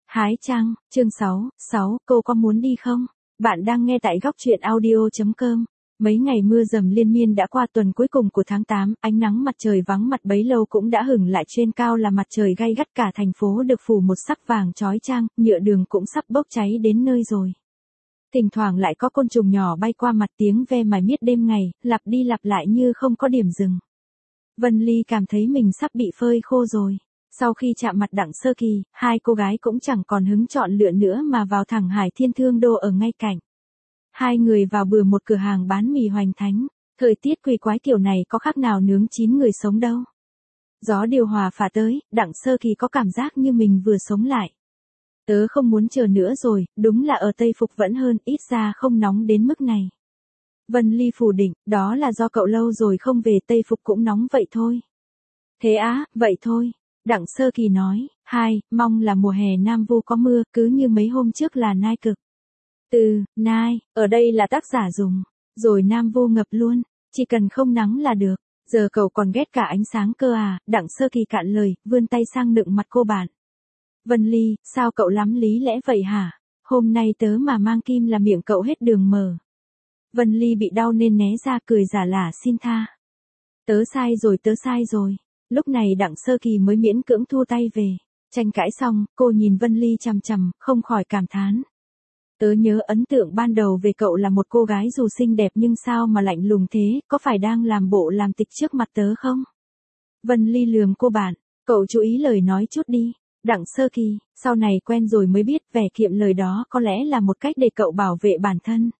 Hái trăng, chương 6, cô có muốn đi không? Bạn đang nghe tại góc truyện audio.com. Mấy ngày mưa dầm liên miên đã qua, tuần cuối cùng của tháng 8, ánh nắng mặt trời vắng mặt bấy lâu cũng đã hửng lại, trên cao là mặt trời gay gắt, cả thành phố được phủ một sắc vàng chói chang, nhựa đường cũng sắp bốc cháy đến nơi rồi. Thỉnh thoảng lại có côn trùng nhỏ bay qua mặt, tiếng ve mải miết đêm ngày, lặp đi lặp lại như không có điểm dừng. Vân Ly cảm thấy mình sắp bị phơi khô rồi. Sau khi chạm mặt Đặng Sơ Kỳ, hai cô gái cũng chẳng còn hứng chọn lựa nữa mà vào thẳng Hải Thiên Thương Đô ở ngay cạnh. Hai người vào bừa một cửa hàng bán mì hoành thánh. Thời tiết quỷ quái kiểu này có khác nào nướng chín người sống đâu. Gió điều hòa phả tới, Đặng Sơ Kỳ có cảm giác như mình vừa sống lại. Tớ không muốn chờ nữa rồi, đúng là ở Tây Phục vẫn hơn, ít ra không nóng đến mức này. Vân Ly phủ định, đó là do cậu lâu rồi không về, Tây Phục cũng nóng vậy thôi. Thế á, vậy thôi. Đặng Sơ Kỳ nói, mong là mùa hè Nam Vu có mưa, cứ như mấy hôm trước là nai cực. Từ, nai, ở đây là tác giả dùng, rồi Nam Vu ngập luôn, chỉ cần không nắng là được, giờ cậu còn ghét cả ánh sáng cơ à, Đặng Sơ Kỳ cạn lời, vươn tay sang nựng mặt cô bạn. Vân Ly, sao cậu lắm lý lẽ vậy hả? Hôm nay tớ mà mang kim là miệng cậu hết đường mở. Vân Ly bị đau nên né ra, cười giả lả xin tha. Tớ sai rồi. Lúc này Đặng Sơ Kỳ mới miễn cưỡng thua tay về. Tranh cãi xong, cô nhìn Vân Ly chằm chằm, không khỏi cảm thán. Tớ nhớ ấn tượng ban đầu về cậu là một cô gái dù xinh đẹp nhưng sao mà lạnh lùng thế, có phải đang làm bộ làm tịch trước mặt tớ không? Vân Ly lườm cô bạn, cậu chú ý lời nói chút đi. Đặng Sơ Kỳ, sau này quen rồi mới biết vẻ kiệm lời đó có lẽ là một cách để cậu bảo vệ bản thân.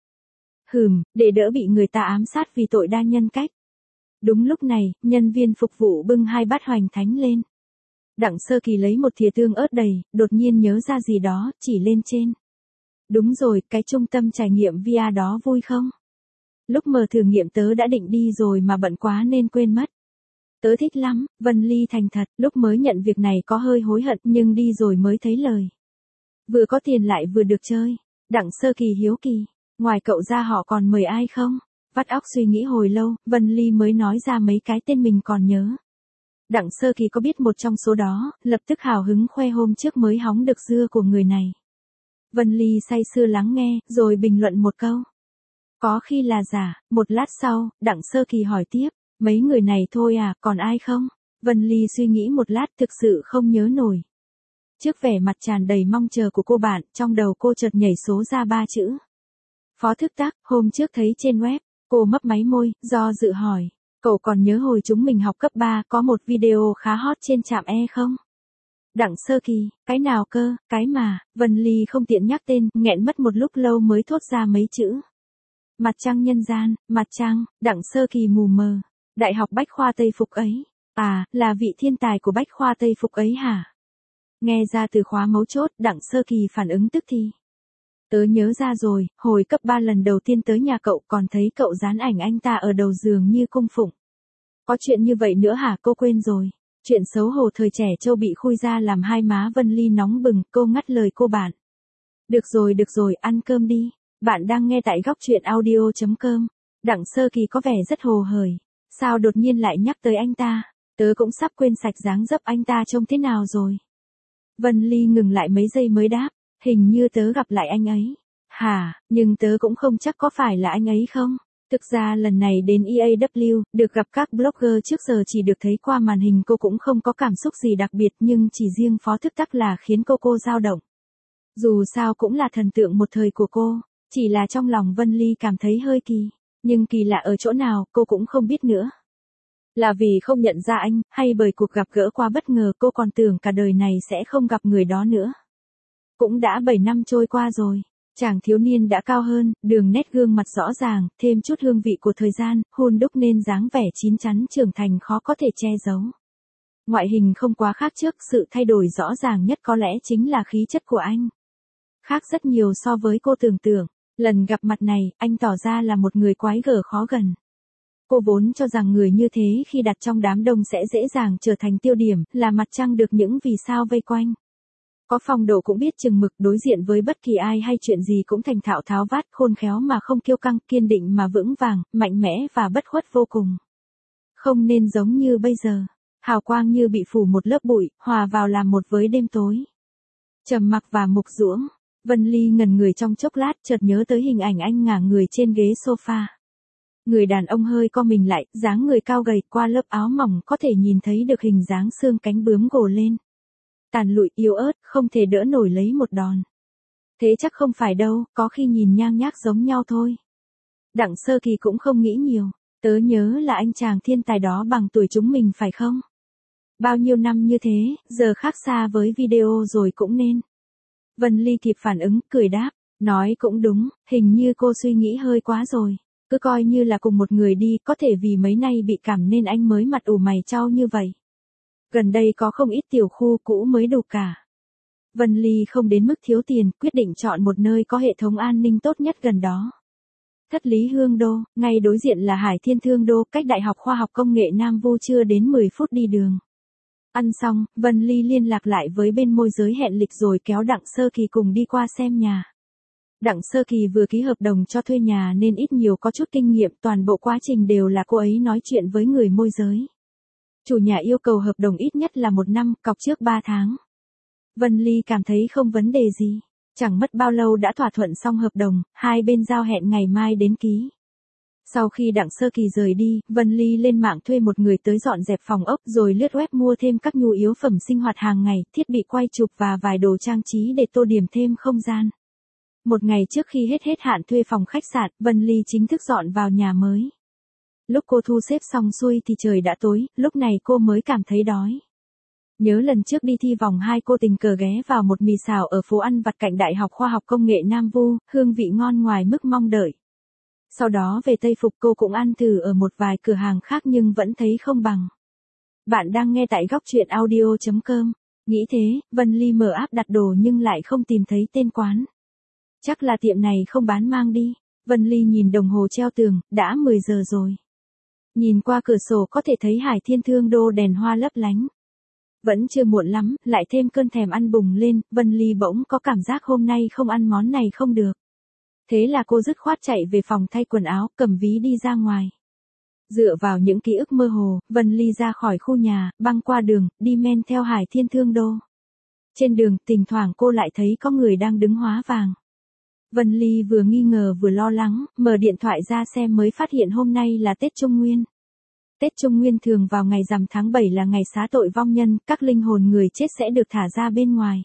Để đỡ bị người ta ám sát vì tội đa nhân cách. Đúng lúc này, nhân viên phục vụ bưng 2 bát hoành thánh lên. Đặng Sơ Kỳ lấy một thìa tương ớt đầy, đột nhiên nhớ ra gì đó, chỉ lên trên. Đúng rồi, cái trung tâm trải nghiệm VR đó vui không? Lúc mở thử nghiệm tớ đã định đi rồi mà bận quá nên quên mất. Tớ thích lắm, Vân Ly thành thật, lúc mới nhận việc này có hơi hối hận nhưng đi rồi mới thấy lời. Vừa có tiền lại vừa được chơi. Đặng Sơ Kỳ hiếu kỳ, ngoài cậu ra họ còn mời ai không? Vắt óc suy nghĩ hồi lâu, Vân Ly mới nói ra mấy cái tên mình còn nhớ. Đặng Sơ Kỳ có biết một trong số đó, lập tức hào hứng khoe hôm trước mới hóng được dưa của người này. Vân Ly say sưa lắng nghe, rồi bình luận một câu. Có khi là giả. Một lát sau, Đặng Sơ Kỳ hỏi tiếp, mấy người này thôi à, còn ai không? Vân Ly suy nghĩ một lát, thực sự không nhớ nổi. Trước vẻ mặt tràn đầy mong chờ của cô bạn, trong đầu cô chợt nhảy số ra 3 chữ. Phó Thức Tắc, hôm trước thấy trên web. Cô mấp máy môi, do dự hỏi. Cậu còn nhớ hồi chúng mình học cấp 3 có một video khá hot trên trạm E không? Đặng Sơ Kỳ, cái nào cơ, cái mà, Vân Ly không tiện nhắc tên, nghẹn mất một lúc lâu mới thốt ra mấy chữ. Mặt trăng nhân gian, mặt trăng, Đặng Sơ Kỳ mù mờ. Đại học Bách khoa Tây Phục ấy. À, là vị thiên tài của Bách khoa Tây Phục ấy hả? Nghe ra từ khóa mấu chốt, Đặng Sơ Kỳ phản ứng tức thì. Tớ nhớ ra rồi, hồi cấp 3 lần đầu tiên tới nhà cậu còn thấy cậu dán ảnh anh ta ở đầu giường như cung phụng. Có chuyện như vậy nữa hả, cô quên rồi. Chuyện xấu hổ thời trẻ trâu bị khui ra làm hai má Vân Ly nóng bừng, cô ngắt lời cô bạn. Được rồi, ăn cơm đi. Bạn đang nghe tại góc truyện audio.com. Đặng Sơ Kỳ có vẻ rất hồ hởi. Sao đột nhiên lại nhắc tới anh ta? Tớ cũng sắp quên sạch dáng dấp anh ta trông thế nào rồi. Vân Ly ngừng lại mấy giây mới đáp. Hình như tớ gặp lại anh ấy. Hả, nhưng tớ cũng không chắc có phải là anh ấy không? Thực ra lần này đến EAW, được gặp các blogger trước giờ chỉ được thấy qua màn hình, cô cũng không có cảm xúc gì đặc biệt, nhưng chỉ riêng Phó Thức Tắc là khiến cô dao động. Dù sao cũng là thần tượng một thời của cô, chỉ là trong lòng Vân Ly cảm thấy hơi kỳ. Nhưng kỳ lạ ở chỗ nào, cô cũng không biết nữa. Là vì không nhận ra anh, hay bởi cuộc gặp gỡ quá bất ngờ, cô còn tưởng cả đời này sẽ không gặp người đó nữa. Cũng đã 7 năm trôi qua rồi, chàng thiếu niên đã cao hơn, đường nét gương mặt rõ ràng, thêm chút hương vị của thời gian, hun đúc nên dáng vẻ chín chắn trưởng thành khó có thể che giấu. Ngoại hình không quá khác trước, sự thay đổi rõ ràng nhất có lẽ chính là khí chất của anh. Khác rất nhiều so với cô tưởng tượng, lần gặp mặt này, anh tỏ ra là một người quái gở khó gần. Cô vốn cho rằng người như thế khi đặt trong đám đông sẽ dễ dàng trở thành tiêu điểm, là mặt trăng được những vì sao vây quanh. Có phong độ cũng biết chừng mực, đối diện với bất kỳ ai hay chuyện gì cũng thành thạo tháo vát, khôn khéo mà không kiêu căng, kiên định mà vững vàng, mạnh mẽ và bất khuất vô cùng. Không nên giống như bây giờ, hào quang như bị phủ một lớp bụi, hòa vào làm một với đêm tối. Trầm mặc và mục ruỗng. Vân Ly ngẩn người trong chốc lát, chợt nhớ tới hình ảnh anh ngả người trên ghế sofa. Người đàn ông hơi co mình lại, dáng người cao gầy, qua lớp áo mỏng có thể nhìn thấy được hình dáng xương cánh bướm gồ lên. Tàn lụi yếu ớt, không thể đỡ nổi lấy một đòn. Thế chắc không phải đâu, có khi nhìn nhang nhác giống nhau thôi. Đặng Sơ Kỳ cũng không nghĩ nhiều. Tớ nhớ là anh chàng thiên tài đó bằng tuổi chúng mình phải không? Bao nhiêu năm như thế, giờ khác xa với video rồi cũng nên. Vân Ly kịp phản ứng, cười đáp. Nói cũng đúng, hình như cô suy nghĩ hơi quá rồi. Cứ coi như là cùng một người đi, có thể vì mấy nay bị cảm nên anh mới mặt ủ mày chau như vậy. Gần đây có không ít tiểu khu cũ mới đủ cả. Vân Ly không đến mức thiếu tiền, quyết định chọn một nơi có hệ thống an ninh tốt nhất gần đó. Thất Lý Hương Đô, ngay đối diện là Hải Thiên Thương Đô, cách Đại học Khoa học Công nghệ Nam Vu chưa đến 10 phút đi đường. Ăn xong, Vân Ly liên lạc lại với bên môi giới hẹn lịch rồi kéo Đặng Sơ Kỳ cùng đi qua xem nhà. Đặng Sơ Kỳ vừa ký hợp đồng cho thuê nhà nên ít nhiều có chút kinh nghiệm, toàn bộ quá trình đều là cô ấy nói chuyện với người môi giới. Chủ nhà yêu cầu hợp đồng ít nhất là 1 năm, cọc trước 3 tháng. Vân Ly cảm thấy không vấn đề gì. Chẳng mất bao lâu đã thỏa thuận xong hợp đồng, hai bên giao hẹn ngày mai đến ký. Sau khi Đặng Sơ Kỳ rời đi, Vân Ly lên mạng thuê một người tới dọn dẹp phòng ốc rồi lướt web mua thêm các nhu yếu phẩm sinh hoạt hàng ngày, thiết bị quay chụp và vài đồ trang trí để tô điểm thêm không gian. Một ngày trước khi hết hạn thuê phòng khách sạn, Vân Ly chính thức dọn vào nhà mới. Lúc cô thu xếp xong xuôi thì trời đã tối, lúc này cô mới cảm thấy đói. Nhớ lần trước đi thi vòng 2 cô tình cờ ghé vào một mì xào ở phố ăn vặt cạnh Đại học Khoa học Công nghệ Nam Vu, hương vị ngon ngoài mức mong đợi. Sau đó về Tây Phục cô cũng ăn thử ở một vài cửa hàng khác nhưng vẫn thấy không bằng. Bạn đang nghe tại góc truyện audio.com. Nghĩ thế, Vân Ly mở app đặt đồ nhưng lại không tìm thấy tên quán. Chắc là tiệm này không bán mang đi. Vân Ly nhìn đồng hồ treo tường, đã 10 giờ rồi. Nhìn qua cửa sổ có thể thấy Hải Thiên Thương Đô đèn hoa lấp lánh. Vẫn chưa muộn lắm, lại thêm cơn thèm ăn bùng lên, Vân Ly bỗng có cảm giác hôm nay không ăn món này không được. Thế là cô dứt khoát chạy về phòng thay quần áo, cầm ví đi ra ngoài. Dựa vào những ký ức mơ hồ, Vân Ly ra khỏi khu nhà, băng qua đường, đi men theo Hải Thiên Thương Đô. Trên đường, thỉnh thoảng cô lại thấy có người đang đứng hóa vàng. Vân Ly vừa nghi ngờ vừa lo lắng, mở điện thoại ra xem mới phát hiện hôm nay là Tết Trung Nguyên. Tết Trung Nguyên thường vào ngày rằm tháng 7 là ngày xá tội vong nhân, các linh hồn người chết sẽ được thả ra bên ngoài.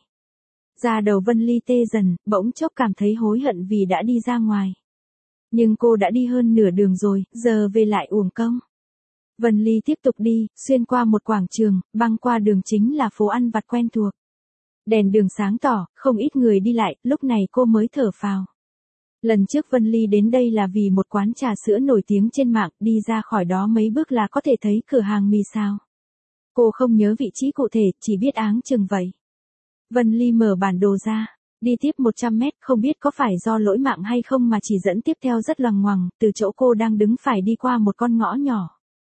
Da đầu Vân Ly tê dần, bỗng chốc cảm thấy hối hận vì đã đi ra ngoài. Nhưng cô đã đi hơn nửa đường rồi, giờ về lại uổng công. Vân Ly tiếp tục đi, xuyên qua một quảng trường, băng qua đường chính là phố ăn vặt quen thuộc. Đèn đường sáng tỏ, không ít người đi lại, lúc này cô mới thở phào. Lần trước Vân Ly đến đây là vì một quán trà sữa nổi tiếng trên mạng, đi ra khỏi đó mấy bước là có thể thấy cửa hàng mì xào. Cô không nhớ vị trí cụ thể, chỉ biết áng chừng vậy. Vân Ly mở bản đồ ra, đi tiếp 100 mét, không biết có phải do lỗi mạng hay không mà chỉ dẫn tiếp theo rất loằng ngoằng, từ chỗ cô đang đứng phải đi qua một con ngõ nhỏ.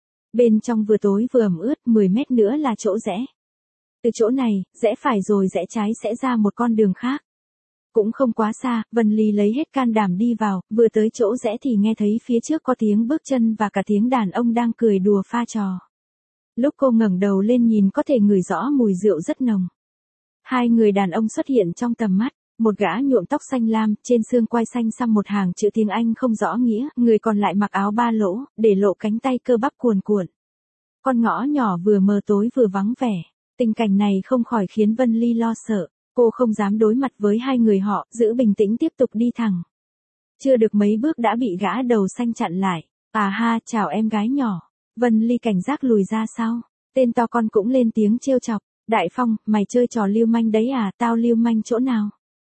Bên trong vừa tối vừa ẩm ướt, 10 mét nữa là chỗ rẽ. Từ chỗ này, rẽ phải rồi rẽ trái sẽ ra một con đường khác. Cũng không quá xa, Vân Ly lấy hết can đảm đi vào, vừa tới chỗ rẽ thì nghe thấy phía trước có tiếng bước chân và cả tiếng đàn ông đang cười đùa pha trò. Lúc cô ngẩng đầu lên nhìn có thể ngửi rõ mùi rượu rất nồng. Hai người đàn ông xuất hiện trong tầm mắt, một gã nhuộm tóc xanh lam, trên xương quai xanh xăm một hàng chữ tiếng Anh không rõ nghĩa, người còn lại mặc áo ba lỗ, để lộ cánh tay cơ bắp cuồn cuộn. Con ngõ nhỏ vừa mờ tối vừa vắng vẻ, tình cảnh này không khỏi khiến Vân Ly lo sợ. Cô không dám đối mặt với hai người họ, giữ bình tĩnh tiếp tục đi thẳng. Chưa được mấy bước đã bị gã đầu xanh chặn lại. À ha, chào em gái nhỏ. Vân Ly cảnh giác lùi ra sau. Tên to con cũng lên tiếng trêu chọc. Đại Phong, mày chơi trò lưu manh đấy à, tao lưu manh chỗ nào?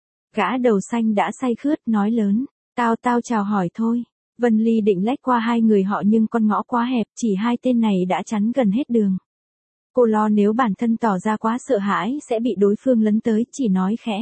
Gã đầu xanh đã say khướt, nói lớn. Tao chào hỏi thôi. Vân Ly định lách qua hai người họ nhưng con ngõ quá hẹp, chỉ hai tên này đã chắn gần hết đường. Cô lo nếu bản thân tỏ ra quá sợ hãi sẽ bị đối phương lấn tới, chỉ nói khẽ.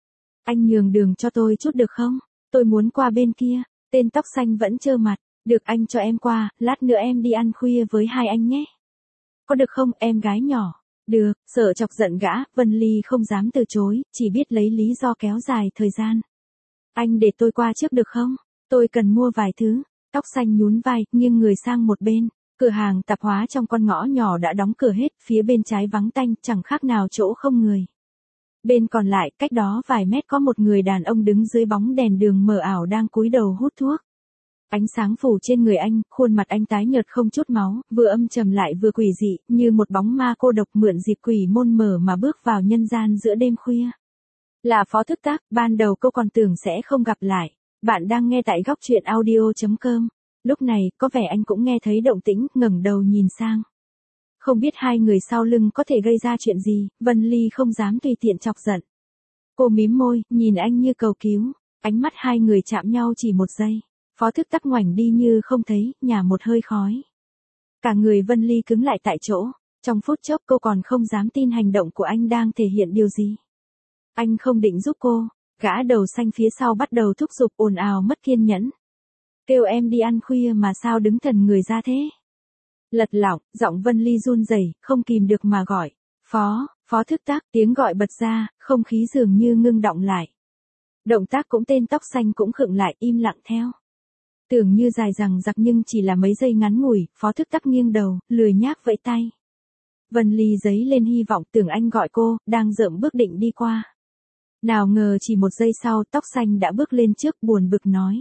Anh nhường đường cho tôi chút được không? Tôi muốn qua bên kia. Tên tóc xanh vẫn trơ mặt. Được, anh cho em qua, lát nữa em đi ăn khuya với hai anh nhé. Có được không, em gái nhỏ? Được, sợ chọc giận gã, Vân Ly không dám từ chối, chỉ biết lấy lý do kéo dài thời gian. Anh để tôi qua trước được không? Tôi cần mua vài thứ. Tóc xanh nhún vai, nghiêng người sang một bên. Cửa hàng tạp hóa trong con ngõ nhỏ đã đóng cửa hết, phía bên trái vắng tanh, chẳng khác nào chỗ không người. Bên còn lại, cách đó vài mét có một người đàn ông đứng dưới bóng đèn đường mờ ảo đang cúi đầu hút thuốc. Ánh sáng phủ trên người anh, khuôn mặt anh tái nhợt không chút máu, vừa âm trầm lại vừa quỷ dị, như một bóng ma cô độc mượn dịp quỷ môn mở mà bước vào nhân gian giữa đêm khuya. Là Phó Thức Tác, ban đầu cô còn tưởng sẽ không gặp lại. Bạn đang nghe tại góc truyện audio.com. Lúc này, có vẻ anh cũng nghe thấy động tĩnh, ngẩng đầu nhìn sang. Không biết hai người sau lưng có thể gây ra chuyện gì, Vân Ly không dám tùy tiện chọc giận. Cô mím môi, nhìn anh như cầu cứu, ánh mắt hai người chạm nhau chỉ một giây. Phó Thức Tắc ngoảnh đi như không thấy, nhả một hơi khói. Cả người Vân Ly cứng lại tại chỗ, trong phút chốc cô còn không dám tin hành động của anh đang thể hiện điều gì. Anh không định giúp cô, gã đầu xanh phía sau bắt đầu thúc giục ồn ào mất kiên nhẫn. Kêu em đi ăn khuya mà sao đứng thần người ra thế? Lật lọng, giọng Vân Ly run rẩy, không kìm được mà gọi. Phó Thức Tác, tiếng gọi bật ra, không khí dường như ngưng đọng lại. Động tác cũng tên tóc xanh cũng khựng lại im lặng theo. Tưởng như dài dằng dặc nhưng chỉ là mấy giây ngắn ngủi, Phó Thức Tắc nghiêng đầu, lười nhác vẫy tay. Vân Ly giấy lên hy vọng tưởng anh gọi cô, đang dợm bước định đi qua. Nào ngờ chỉ một giây sau tóc xanh đã bước lên trước buồn bực nói.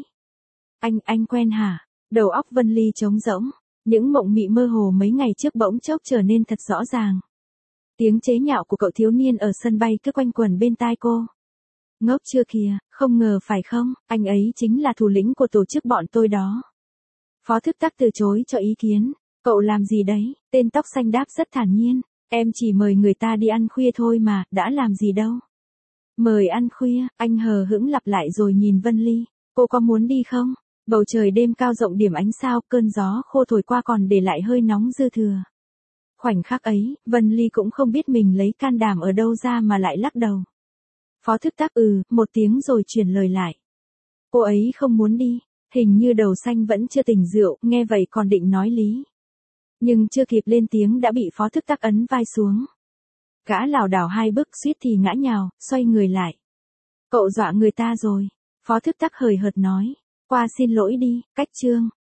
Anh quen hả? Đầu óc Vân Ly trống rỗng, những mộng mị mơ hồ mấy ngày trước bỗng chốc trở nên thật rõ ràng. Tiếng chế nhạo của cậu thiếu niên ở sân bay cứ quanh quẩn bên tai cô. Ngốc chưa kìa, không ngờ phải không, anh ấy chính là thủ lĩnh của tổ chức bọn tôi đó. Phó Thức Tắc từ chối cho ý kiến, cậu làm gì đấy, tên tóc xanh đáp rất thản nhiên, em chỉ mời người ta đi ăn khuya thôi mà, đã làm gì đâu. Mời ăn khuya, anh hờ hững lặp lại rồi nhìn Vân Ly, cô có muốn đi không? Bầu trời đêm cao rộng điểm ánh sao, cơn gió khô thổi qua còn để lại hơi nóng dư thừa. Khoảnh khắc ấy, Vân Ly cũng không biết mình lấy can đảm ở đâu ra mà lại lắc đầu. Phó Thức Tác một tiếng rồi chuyển lời lại. Cô ấy không muốn đi, hình như đầu xanh vẫn chưa tỉnh rượu, nghe vậy còn định nói lý. Nhưng chưa kịp lên tiếng đã bị Phó Thức Tác ấn vai xuống. Gã lảo đảo hai bước suýt thì ngã nhào, xoay người lại. Cậu dọa người ta rồi, Phó Thức Tác hời hợt nói. Qua xin lỗi đi, cách chương.